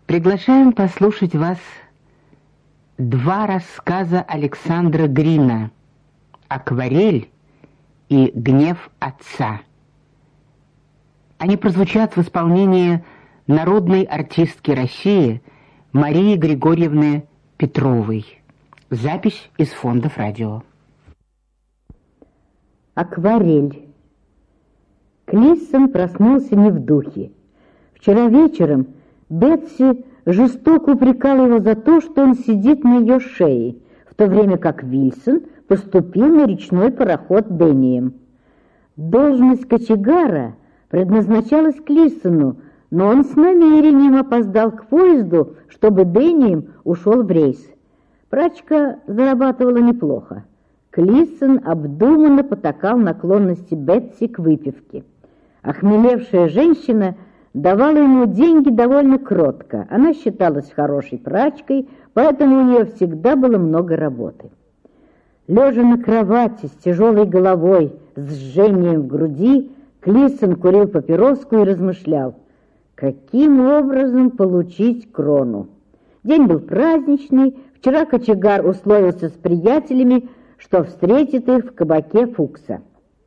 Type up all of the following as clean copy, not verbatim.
Приглашаем послушать вас два рассказа Александра Грина «Акварель» и «Гнев отца». Они прозвучат в исполнении народной артистки России Марии Григорьевны Петровой. Запись из фондов радио. Акварель. Клиссон проснулся не в духе. Вчера вечером Бетси жестоко упрекала его за то, что он сидит на ее шее, в то время как Вильсон поступил на речной пароход Дэнием. Должность кочегара предназначалась Клиссону, но он с намерением опоздал к поезду, чтобы Дэнием ушел в рейс. Прачка зарабатывала неплохо. Клиссон обдуманно потакал наклонности Бетси к выпивке. Охмелевшая женщина давала ему деньги довольно кротко. Она считалась хорошей прачкой, поэтому у нее всегда было много работы. Лежа на кровати с тяжелой головой, с жжением в груди, Клиссон курил папироску и размышлял, каким образом получить крону. День был праздничный, вчера кочегар условился с приятелями, что встретит их в кабаке Фукса.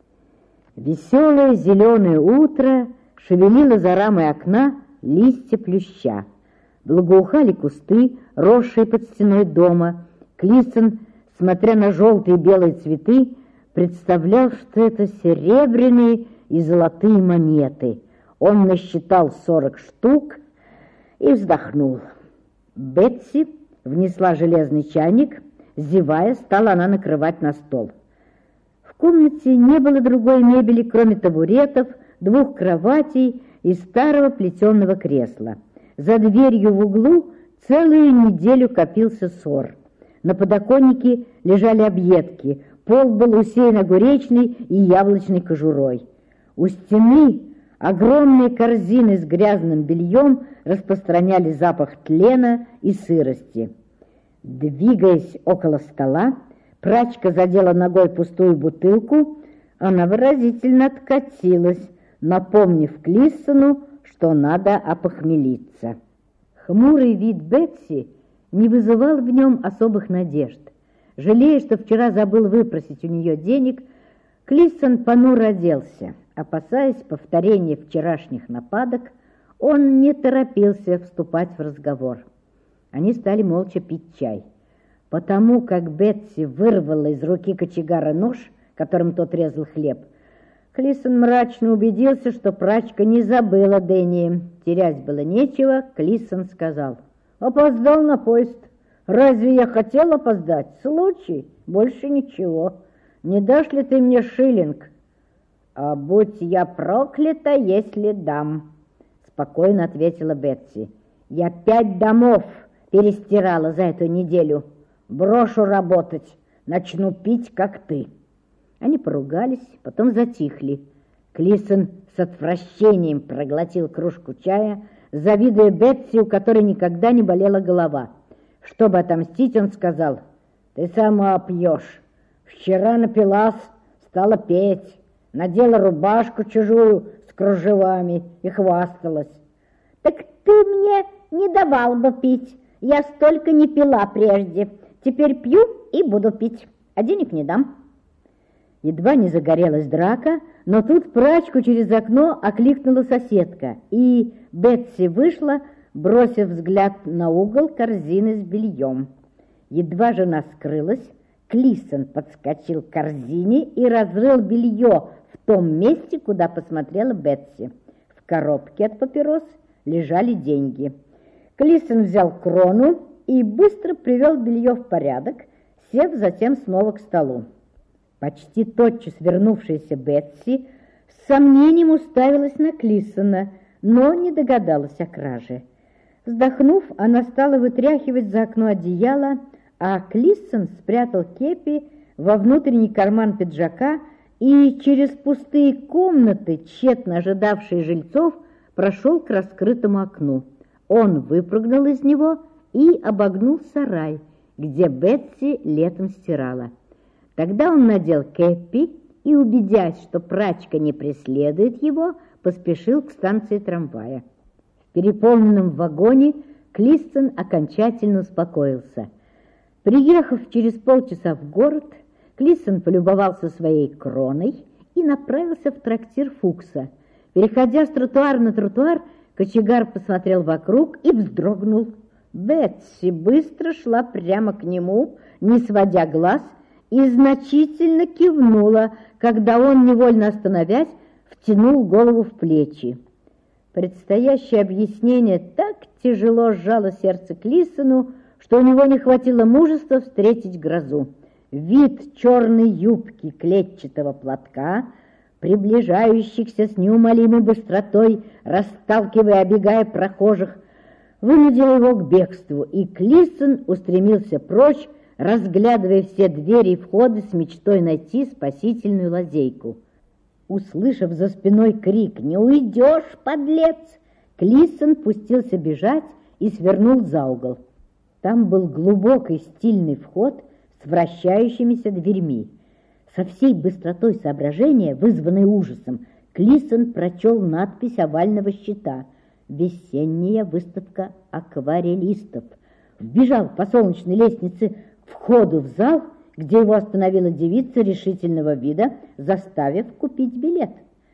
Веселое зеленое утро шевелило за рамой окна листья плюща. Благоухали кусты, росшие под стеной дома. Клиссон, смотря на желтые и белые цветы, представлял, что это серебряные и золотые монеты. Он насчитал 40 штук и вздохнул. Бетси внесла железный чайник. Зевая, стала она накрывать на стол. В комнате не было другой мебели, кроме табуретов, 2 кроватей и старого плетеного кресла. За дверью в углу целую неделю копился сор. На подоконнике лежали объедки, пол был усеян огуречной и яблочной кожурой. У стены огромные корзины с грязным бельем распространяли запах тлена и сырости. Двигаясь около стола, прачка задела ногой пустую бутылку, она выразительно откатилась, напомнив Клиссону, что надо опохмелиться. Хмурый вид Бетси не вызывал в нем особых надежд. Жалея, что вчера забыл выпросить у нее денег, Клиссон понуро оделся. Опасаясь повторения вчерашних нападок, он не торопился вступать в разговор. Они стали молча пить чай. Потому как Бетси вырвала из руки кочегара нож, которым тот резал хлеб, Клиссон мрачно убедился, что прачка не забыла Дэнни. Терять было нечего, Клиссон сказал: «Опоздал на поезд. Разве я хотел опоздать? Случай, больше ничего. Не дашь ли ты мне шиллинг?» «А будь я проклята, если дам», — спокойно ответила Бетси. «Я 5 домов перестирала за эту неделю. Брошу работать, начну пить, как ты». Они поругались, потом затихли. Клиссон с отвращением проглотил кружку чая, завидуя Бетси, у которой никогда не болела голова. Чтобы отомстить, он сказал: «Ты сама пьешь. Вчера напилась, стала петь, надела рубашку чужую с кружевами и хвасталась». «Так ты мне не давал бы пить. Я столько не пила прежде. Теперь пью и буду пить, а денег не дам». Едва не загорелась драка, но тут прачку через окно окликнула соседка, и Бетси вышла, бросив взгляд на угол корзины с бельем. Едва жена скрылась, Клиссон подскочил к корзине и разрыл белье в том месте, куда посмотрела Бетси. В коробке от папирос лежали деньги. Клиссон взял крону и быстро привел белье в порядок, сев затем снова к столу. Почти тотчас вернувшаяся Бетси с сомнением уставилась на Клиссона, но не догадалась о краже. Вздохнув, она стала вытряхивать за окно одеяло, а Клиссон спрятал кепи во внутренний карман пиджака и через пустые комнаты, тщетно ожидавшие жильцов, прошел к раскрытому окну. Он выпрыгнул из него и обогнул сарай, где Бетси летом стирала. Тогда он надел кепи и, убедясь, что прачка не преследует его, поспешил к станции трамвая. В переполненном вагоне Клиссен окончательно успокоился. Приехав через полчаса в город, Клиссен полюбовался своей кроной и направился в трактир Фукса. Переходя с тротуара на тротуар, кочегар посмотрел вокруг и вздрогнул. Бетси быстро шла прямо к нему, не сводя глаз, и значительно кивнула, когда он, невольно остановясь, втянул голову в плечи. Предстоящее объяснение так тяжело сжало сердце Клиссену, что у него не хватило мужества встретить грозу. Вид черной юбки клетчатого платка, приближающихся с неумолимой быстротой, расталкивая, обегая прохожих, вынудил его к бегству, и Клиссен устремился прочь, разглядывая все двери и входы с мечтой найти спасительную лазейку. Услышав за спиной крик «Не уйдешь, подлец!», Клиссен пустился бежать и свернул за угол. Там был глубокий стильный вход с вращающимися дверьми. Со всей быстротой соображения, вызванной ужасом, Клиссен прочел надпись овального щита «Весенняя выставка акварелистов». Вбежал по солнечной лестнице к входу в зал, где его остановила девица решительного вида, заставив купить билет.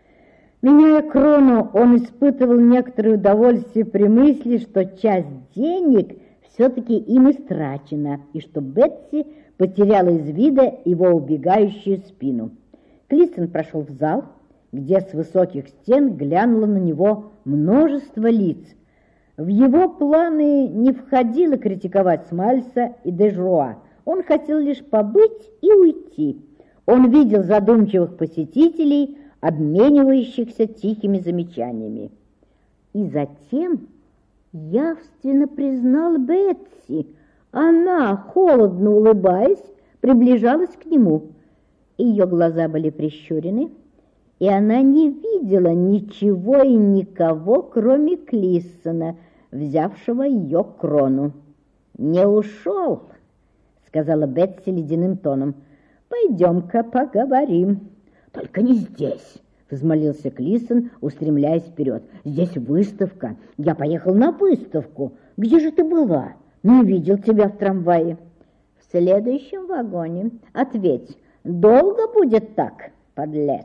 Меняя крону, он испытывал некоторое удовольствие при мысли, что часть денег все-таки им истрачена, и что Бетси потеряла из вида его убегающую спину. Клиссен прошел в зал, где с высоких стен глянуло на него множество лиц. В его планы не входило критиковать Смальса и Дежруа. Он хотел лишь побыть и уйти. Он видел задумчивых посетителей, обменивающихся тихими замечаниями. И затем явственно признал Бетси. Она, холодно улыбаясь, приближалась к нему. Ее глаза были прищурены, и она не видела ничего и никого, кроме Клиссена, взявшего ее крону. «Не ушел», — сказала Бетси ледяным тоном. «Пойдем-ка поговорим». «Только не здесь», — взмолился Клиссен, устремляясь вперед. «Здесь выставка. Я поехал на выставку. Где же ты была? Не видел тебя в трамвае». «В следующем вагоне. Ответь, долго будет так, подлец?»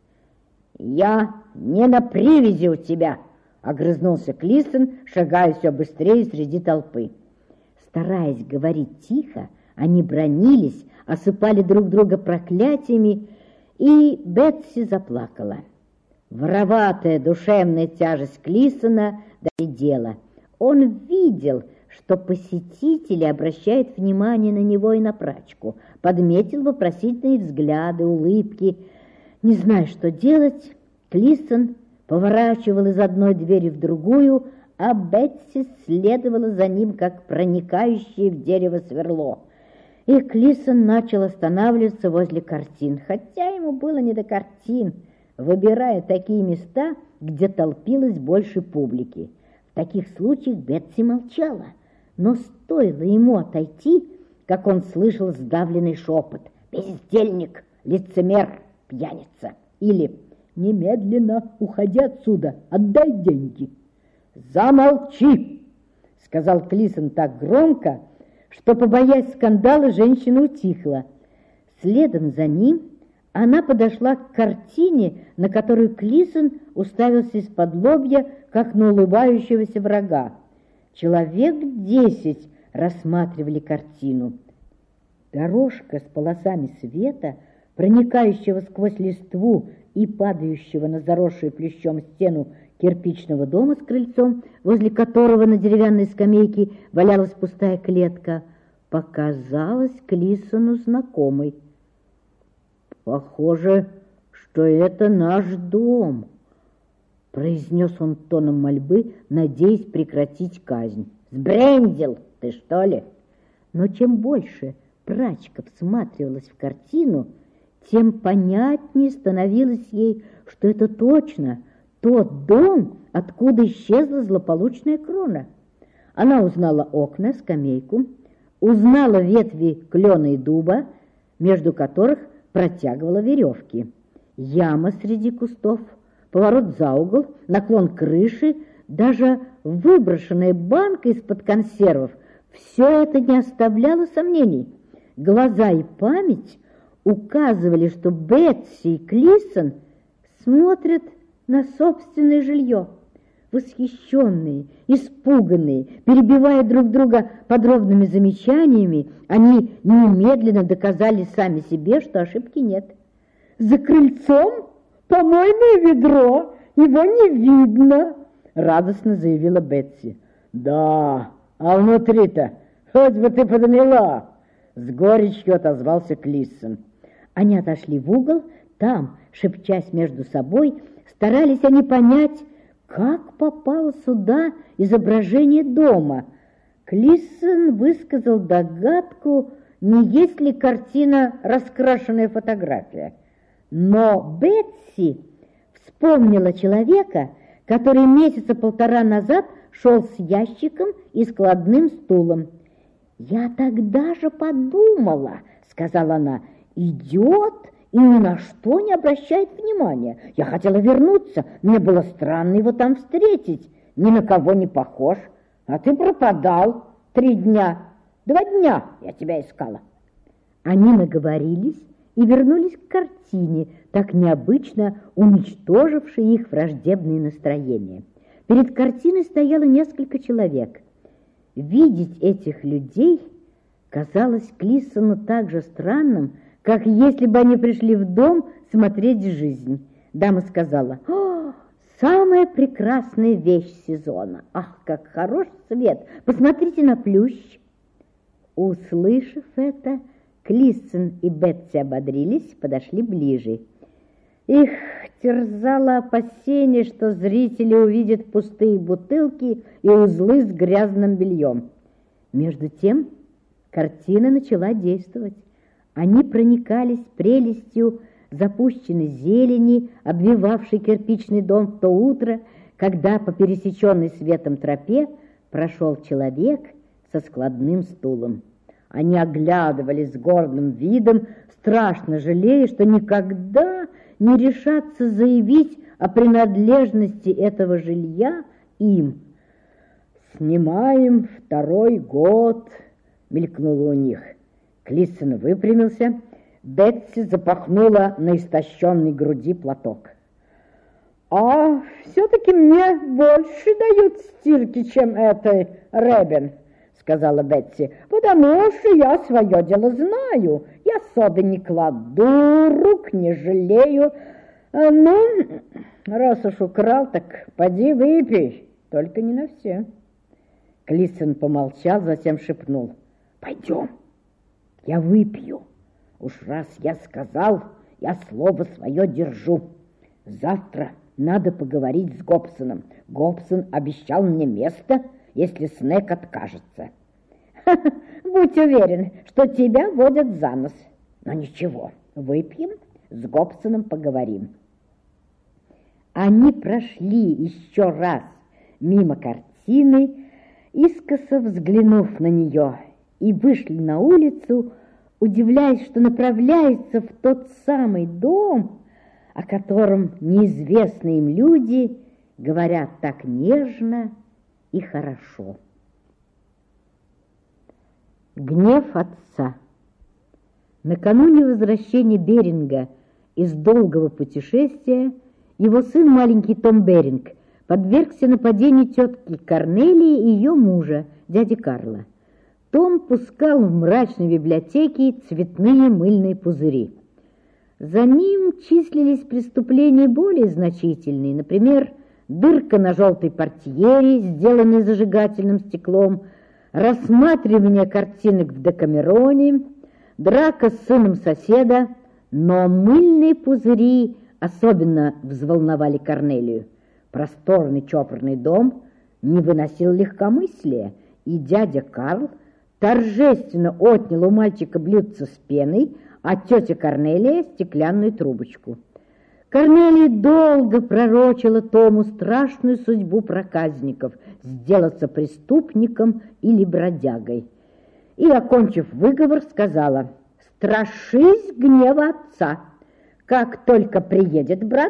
«Я не на привязи у тебя», — огрызнулся Клиссен, шагая все быстрее среди толпы. Стараясь говорить тихо, они бранились, осыпали друг друга проклятиями, и Бетси заплакала. Вороватая душевная тяжесть Клиссена доедела. Он видел, что посетители обращают внимание на него и на прачку, подметил вопросительные взгляды, улыбки. Не зная, что делать, Клиссен поворачивал из одной двери в другую, а Бетси следовала за ним, как проникающее в дерево сверло. И Клиссен начал останавливаться возле картин, хотя ему было не до картин, выбирая такие места, где толпилось больше публики. В таких случаях Бетси молчала, но стоило ему отойти, как он слышал сдавленный шепот: «Бездельник, лицемер, пьяница!» Или «Немедленно уходи отсюда, отдай деньги!» «Замолчи!» — сказал Клиссен так громко, что, побоясь скандала, женщина утихла. Следом за ним она подошла к картине, на которую Клиссен уставился из-под лобья, как на улыбающегося врага. Человек 10 рассматривали картину. Дорожка с полосами света, проникающего сквозь листву и падающего на заросшую плющом стену кирпичного дома с крыльцом, возле которого на деревянной скамейке валялась пустая клетка, показалась Клиссену знакомой. «Похоже, что это наш дом», — произнес он тоном мольбы, надеясь прекратить казнь. «Сбрендил ты, что ли?» Но чем больше прачка всматривалась в картину, тем понятнее становилось ей, что это точно тот дом, откуда исчезла злополучная крона. Она узнала окна, скамейку, узнала ветви клена и дуба, между которых протягивала веревки. Яма среди кустов, поворот за угол, наклон крыши, даже выброшенная банка из-под консервов, все это не оставляло сомнений. Глаза и память указывали, что Бетси и Клиссон смотрят на собственное жилье. Восхищенные, испуганные, перебивая друг друга подробными замечаниями, они немедленно доказали сами себе, что ошибки нет. «За крыльцом помойное ведро, его не видно», — радостно заявила Бетси. «Да, а внутри-то хоть бы ты подмела», — с горечью отозвался Клиссон. Они отошли в угол, там, шепчась между собой, старались они понять, как попало сюда изображение дома. Клиссон высказал догадку, не есть ли картина раскрашенная фотография. Но Бетси вспомнила человека, который месяца полтора назад шел с ящиком и складным стулом. «Я тогда же подумала, — сказала она, — идет и ни на что не обращает внимания. Я хотела вернуться, мне было странно его там встретить. Ни на кого не похож, а ты пропадал 3 дня. 2 дня я тебя искала». Они наговорились и вернулись к картине, так необычно уничтожившей их враждебные настроения. Перед картиной стояло несколько человек. Видеть этих людей казалось Клиссону так же странным, как если бы они пришли в дом смотреть жизнь. Дама сказала: «О, самая прекрасная вещь сезона! Ах, как хорош цвет! Посмотрите на плющ!» Услышав это, Клиссон и Бетси ободрились, подошли ближе. Их терзало опасение, что зрители увидят пустые бутылки и узлы с грязным бельем. Между тем картина начала действовать. Они проникались прелестью запущенной зелени, обвивавшей кирпичный дом в то утро, когда по пересеченной светом тропе прошел человек со складным стулом. Они оглядывались с гордым видом, страшно жалея, что никогда не решатся заявить о принадлежности этого жилья им. «Снимаем 2-й год», — мелькнуло у них. Клиссон выпрямился, Бетси запахнула на истощенной груди платок. «А все-таки мне больше дают стирки, чем этой Ребен», — сказала Бетси, «потому что я свое дело знаю. Я соды не кладу, рук не жалею. Ну, раз уж украл, так поди выпей, только не на все». Клиссон помолчал, затем шепнул: «Пойдем, я выпью. Уж раз я сказал, я слово свое держу. Завтра надо поговорить с Гобсоном. Гобсон обещал мне место, если Снегг откажется». «Будь уверен, что тебя водят за нос. Но ничего, выпьем, с Гобсоном поговорим». Они прошли еще раз мимо картины, искоса взглянув на нее, и вышли на улицу, удивляясь, что направляются в тот самый дом, о котором неизвестные им люди говорят так нежно и хорошо. Гнев отца. Накануне возвращения Беринга из долгого путешествия его сын, маленький Том Беринг, подвергся нападению тетки Корнелии и ее мужа, дяди Карла. Том пускал в мрачной библиотеке цветные мыльные пузыри. За ним числились преступления более значительные, например, дырка на желтой портьере, сделанной зажигательным стеклом, рассматривание картинок в Декамероне, драка с сыном соседа, но мыльные пузыри особенно взволновали Корнелию. Просторный чопорный дом не выносил легкомыслия, и дядя Карл торжественно отнял у мальчика блюдце с пеной, а тетя Корнелия — стеклянную трубочку. Корнелия долго пророчила Тому страшную судьбу проказников — сделаться преступником или бродягой. И, окончив выговор, сказала: «Страшись гнева отца. Как только приедет брат,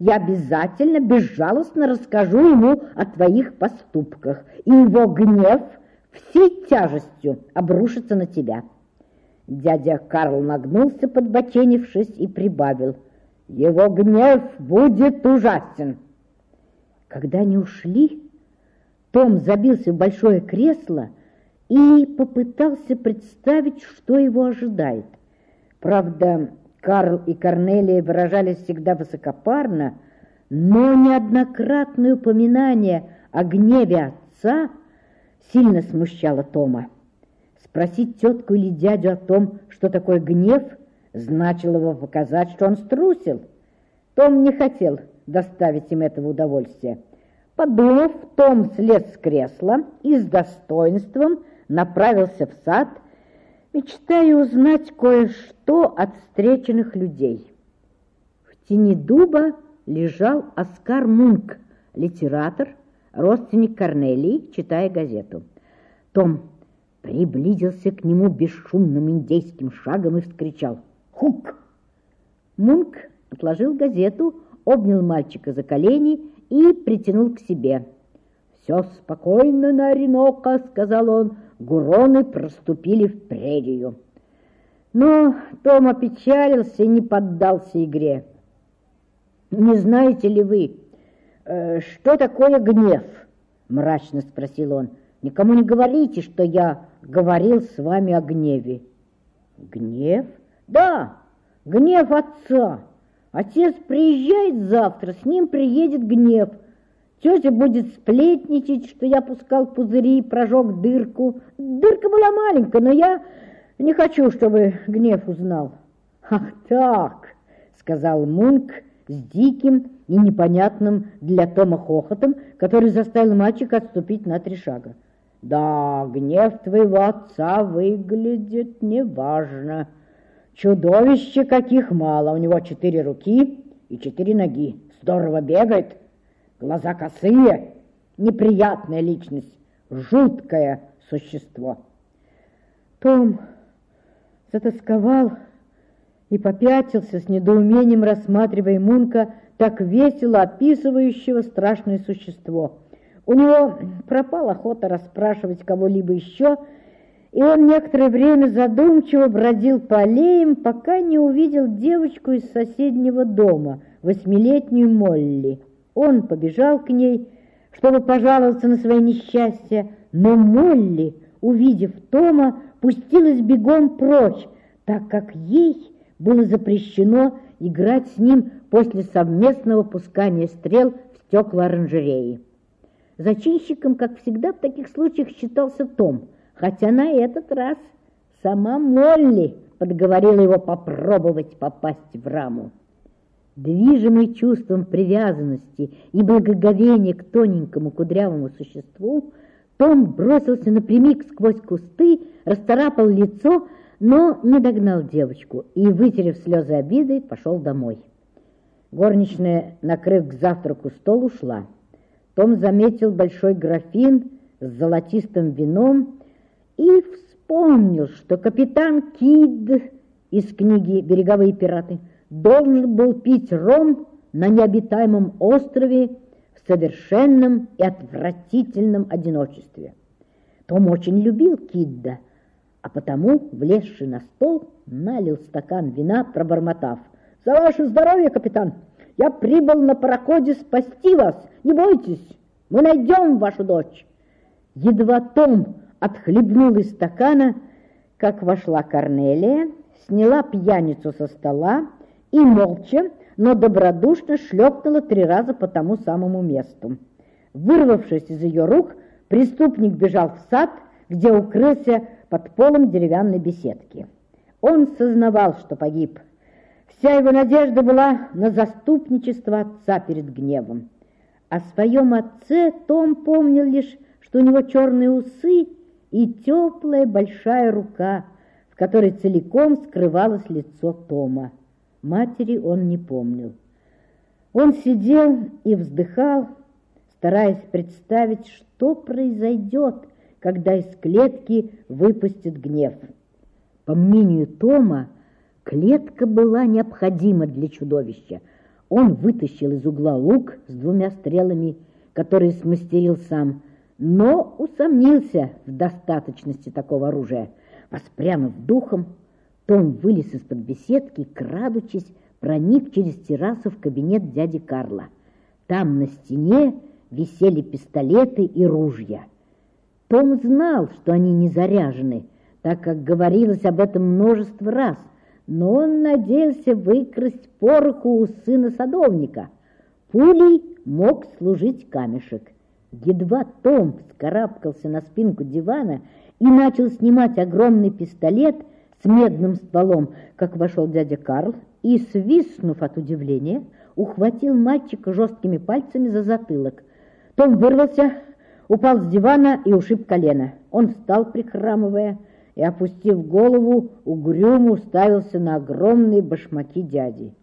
я обязательно безжалостно расскажу ему о твоих поступках, и его гнев всей тяжестью обрушится на тебя». Дядя Карл нагнулся, подбоченившись, и прибавил: «Его гнев будет ужасен». Когда они ушли, Том забился в большое кресло и попытался представить, что его ожидает. Правда, Карл и Корнелия выражались всегда высокопарно, но неоднократное упоминание о гневе отца сильно смущало Тома. Спросить тетку или дядю о том, что такое гнев, значило бы показать, что он струсил. Том не хотел доставить им этого удовольствия. Подумав, Том слез с кресла и с достоинством направился в сад, мечтая узнать кое-что от встреченных людей. В тени дуба лежал Оскар Мунк, литератор, родственник Корнелии, читая газету. Том приблизился к нему бесшумным индейским шагом и вскричал: «Хук!». Мунк отложил газету, обнял мальчика за колени и притянул к себе. «Все спокойно на Оренока», — сказал он, — «гуроны проступили в прерию». Но Том опечалился и не поддался игре. «Не знаете ли вы, что такое гнев?» — мрачно спросил он. «Никому не говорите, что я говорил с вами о гневе». «Гнев?» «Да, гнев отца. Отец приезжает завтра, с ним приедет гнев. Тетя будет сплетничать, что я пускал пузыри и прожег дырку. Дырка была маленькая, но я не хочу, чтобы гнев узнал». «Ах так», — сказал Мунк с диким и непонятным для Тома хохотом, который заставил мальчика отступить на 3 шага. «Да, гнев твоего отца выглядит неважно. Чудовище каких мало. У него 4 руки и 4 ноги. Здорово бегает. Глаза косые. Неприятная личность. Жуткое существо». Том затосковал и попятился с недоумением, рассматривая Мунка, так весело описывающего страшное существо. У него пропала охота расспрашивать кого-либо еще, и он некоторое время задумчиво бродил по аллеям, пока не увидел девочку из соседнего дома, 8-летнюю Молли. Он побежал к ней, чтобы пожаловаться на свои несчастья, но Молли, увидев Тома, пустилась бегом прочь, так как ей было запрещено играть с ним после совместного пускания стрел в стекла оранжереи. Зачинщиком, как всегда в таких случаях, считался Том, хотя на этот раз сама Молли подговорила его попробовать попасть в раму. Движимый чувством привязанности и благоговения к тоненькому кудрявому существу, Том бросился напрямик сквозь кусты, расцарапал лицо, но не догнал девочку и, вытерев слезы обиды, пошел домой. Горничная, накрыв к завтраку стол, ушла. Том заметил большой графин с золотистым вином и вспомнил, что капитан Кид из книги «Береговые пираты» должен был пить ром на необитаемом острове в совершенном и отвратительном одиночестве. Том очень любил Кидда, а потому, влезший на стол, налил стакан вина, пробормотав: «За ваше здоровье, капитан! Я прибыл на пароходе спасти вас! Не бойтесь, мы найдем вашу дочь!» Едва Том отхлебнул из стакана, как вошла Корнелия, сняла пьяницу со стола и молча, но добродушно шлепнула 3 раза по тому самому месту. Вырвавшись из ее рук, преступник бежал в сад, где укрылся под полом деревянной беседки. Он сознавал, что погиб. Вся его надежда была на заступничество отца перед гневом. О своем отце Том помнил лишь, что у него черные усы и теплая большая рука, в которой целиком скрывалось лицо Тома. Матери он не помнил. Он сидел и вздыхал, стараясь представить, что произойдет, когда из клетки выпустят гнев. По мнению Тома, клетка была необходима для чудовища. Он вытащил из угла лук с 2 стрелами, которые смастерил сам, но усомнился в достаточности такого оружия. Воспрянув духом, Том вылез из-под беседки, крадучись, проник через террасу в кабинет дяди Карла. Там на стене висели пистолеты и ружья. Том знал, что они не заряжены, так как говорилось об этом множество раз, но он надеялся выкрасть пороху у сына садовника. Пулей мог служить камешек. Едва Том вскарабкался на спинку дивана и начал снимать огромный пистолет с медным стволом, как вошел дядя Карл и, свистнув от удивления, ухватил мальчика жесткими пальцами за затылок. Том вырвался, упал с дивана и ушиб колено. Он встал, прихрамывая, и, опустив голову, угрюмо уставился на огромные башмаки дяди.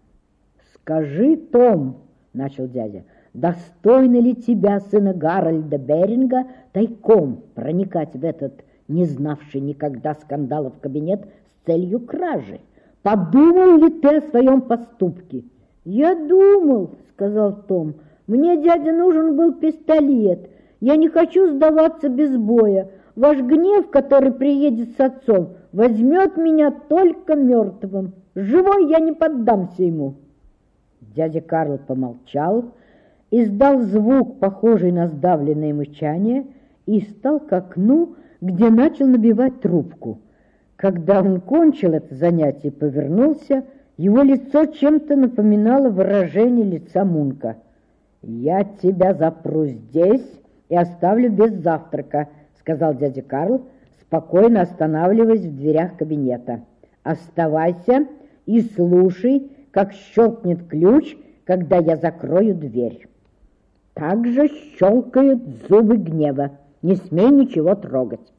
«Скажи, Том, — начал дядя, — достойно ли тебя, сына Гарольда Беринга, тайком проникать в этот, не знавший никогда скандалов, кабинет с целью кражи? Подумал ли ты о своем поступке?» «Я думал, — сказал Том, — мне, дядя, нужен был пистолет. Я не хочу сдаваться без боя. Ваш гнев, который приедет с отцом, возьмет меня только мертвым. Живой я не поддамся ему». Дядя Карл помолчал, издал звук, похожий на сдавленное мычание, и встал к окну, где начал набивать трубку. Когда он кончил это занятие и повернулся, его лицо чем-то напоминало выражение лица Мунка. «Я тебя запру здесь и оставлю без завтрака», — сказал дядя Карл, спокойно останавливаясь в дверях кабинета. «Оставайся и слушай, как щелкнет ключ, когда я закрою дверь. Так же щелкают зубы гнева. Не смей ничего трогать».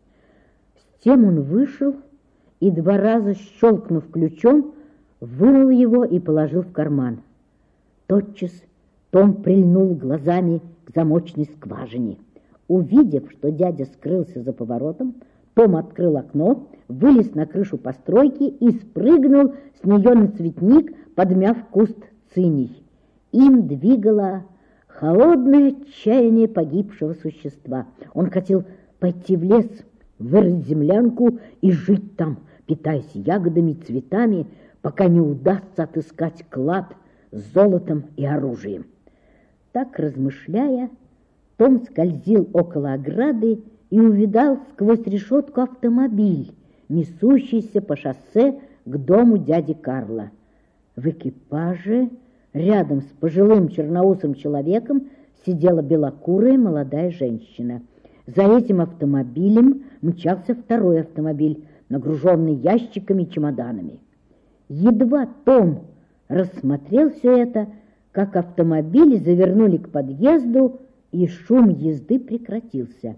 С тем он вышел и 2 раза, щелкнув ключом, вынул его и положил в карман. Тотчас Том прильнул глазами к замочной скважине. Увидев, что дядя скрылся за поворотом, Том открыл окно, вылез на крышу постройки и спрыгнул с нее на цветник, подмяв куст циней. Им двигало холодное отчаяние погибшего существа. Он хотел пойти в лес, вырыть землянку и жить там, питаясь ягодами и цветами, пока не удастся отыскать клад с золотом и оружием. Так, размышляя, Том скользил около ограды и увидал сквозь решетку автомобиль, несущийся по шоссе к дому дяди Карла. В экипаже рядом с пожилым черноусым человеком сидела белокурая молодая женщина. За этим автомобилем мчался второй автомобиль, нагруженный ящиками и чемоданами. Едва Том рассмотрел все это, как автомобили завернули к подъезду, и шум езды прекратился.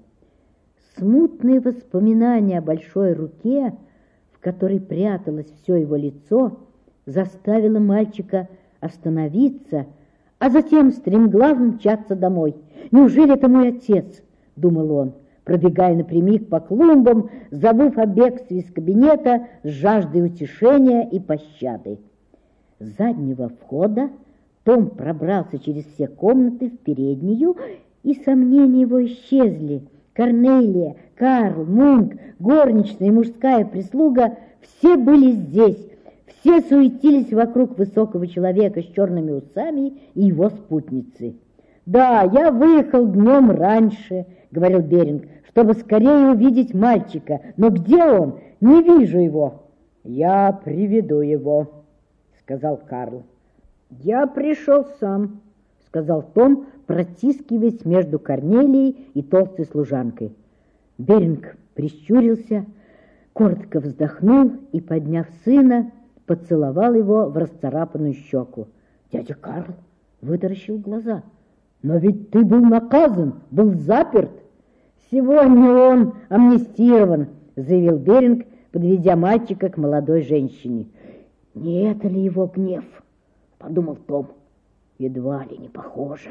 Смутные воспоминания о большой руке, в которой пряталось все его лицо, заставило мальчика остановиться, а затем стремглав мчаться домой. «Неужели это мой отец?» — думал он, пробегая напрямик по клумбам, забыв о бегстве из кабинета с жаждой утешения и пощады. С заднего входа Том пробрался через все комнаты в переднюю, и сомнения его исчезли. Корнелия, Карл, Мунк, горничная и мужская прислуга — все были здесь. Все суетились вокруг высокого человека с черными усами и его спутницы. «Да, я выехал днем раньше, — говорил Беринг, — чтобы скорее увидеть мальчика. Но где он? Не вижу его». «Я приведу его, — сказал Карл. «Я пришел сам, — сказал Том, протискиваясь между Корнелией и толстой служанкой. Беринг прищурился, коротко вздохнул и, подняв сына, поцеловал его в расцарапанную щеку. Дядя Карл вытаращил глаза. «Но ведь ты был наказан, был заперт!» «Сегодня он амнистирован», — заявил Беринг, подведя мальчика к молодой женщине. «Не это ли его гнев?» — подумал Том. «Едва ли не похоже».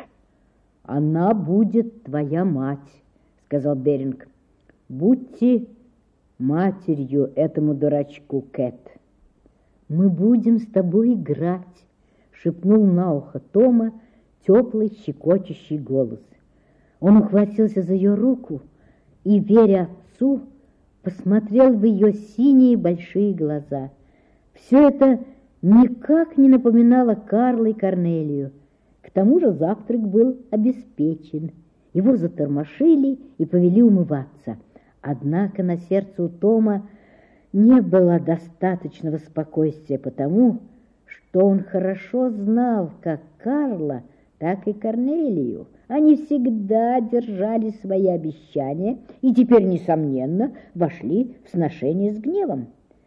«Она будет твоя мать», — сказал Беринг. «Будьте матерью этому дурачку, Кэт». «Мы будем с тобой играть», — шепнул на ухо Тома теплый щекочущий голос. Он ухватился за ее руку и, веря отцу, посмотрел в ее синие большие глаза. Все это никак не напоминало Карла и Корнелию. К тому же завтрак был обеспечен. Его затормошили и повели умываться. Однако на сердце у Тома не было достаточного спокойствия, потому что он хорошо знал как Карла, так и Корнелию. Они всегда держали свои обещания и теперь, несомненно, вошли в сношение с гневом.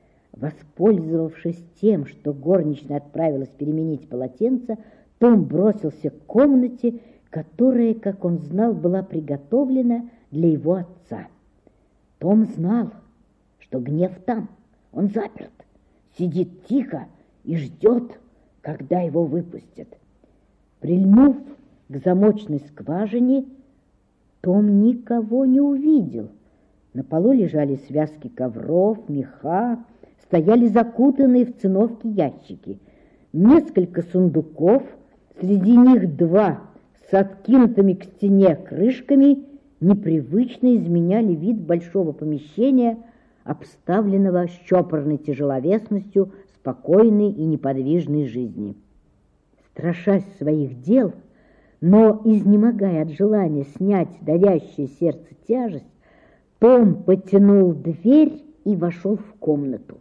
Воспользовавшись тем, что горничная отправилась переменить полотенце, Том бросился к комнате, которая, как он знал, была приготовлена для его отца. Том знал, что гнев там, он заперт, сидит тихо и ждет, когда его выпустят. Прильнув к замочной скважине, Том никого не увидел. На полу лежали связки ковров, меха, стояли закутанные в циновки ящики, несколько сундуков, среди них два с откинутыми к стене крышками непривычно изменяли вид большого помещения, обставленного с чопорной тяжеловесностью спокойной и неподвижной жизни. Страшась своих дел, но изнемогая от желания снять давящее сердце тяжесть, Том потянул дверь и вошел в комнату.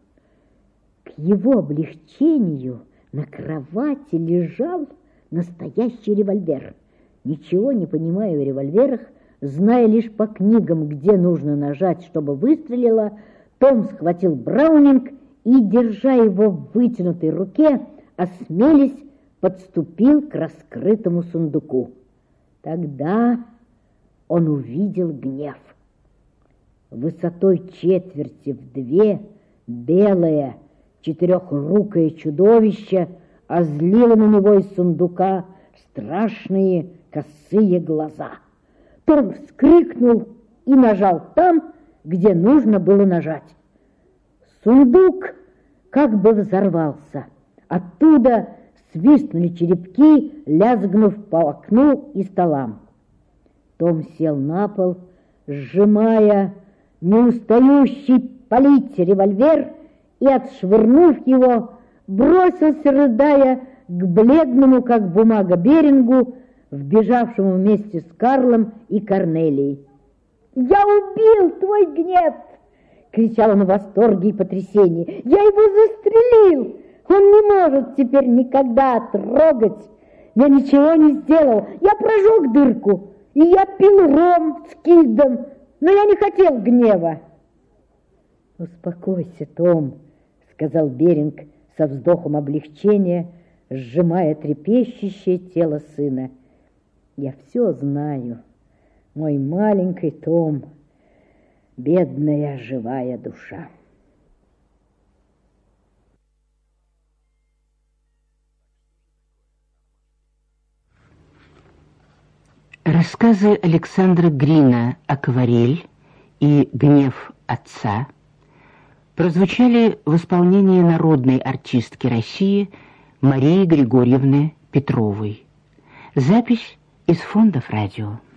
К его облегчению на кровати лежал настоящий револьвер. Ничего не понимая в револьверах, зная лишь по книгам, где нужно нажать, чтобы выстрелило, Том схватил Браунинг и, держа его в вытянутой руке, осмелясь, подступил к раскрытому сундуку. Тогда он увидел гнев. Высотой четверти в две белое четырехрукое чудовище озлило на него из сундука страшные косые глаза. Том вскрикнул и нажал там, где нужно было нажать. Сундук как бы взорвался. Оттуда свистнули черепки, лязгнув по окну и столам. Том сел на пол, сжимая неустающий палить револьвер, и, отшвырнув его, бросился, рыдая, к бледному, как бумага, Берингу, вбежавшему вместе с Карлом и Корнелией. «Я убил твой гнев!» — кричал он в восторге и потрясении. «Я его застрелил! Он не может теперь никогда трогать! Я ничего не сделал! Я прожег дырку, и я пил ром с кильдом, но я не хотел гнева!» «Успокойся, Том», — сказал Беринг со вздохом облегчения, сжимая трепещущее тело сына. «Я все знаю, мой маленький Том, бедная живая душа». Рассказы Александра Грина «Акварель» и «Гнев отца» прозвучали в исполнении народной артистки России Марии Григорьевны Петровой. Запись из фондов радио.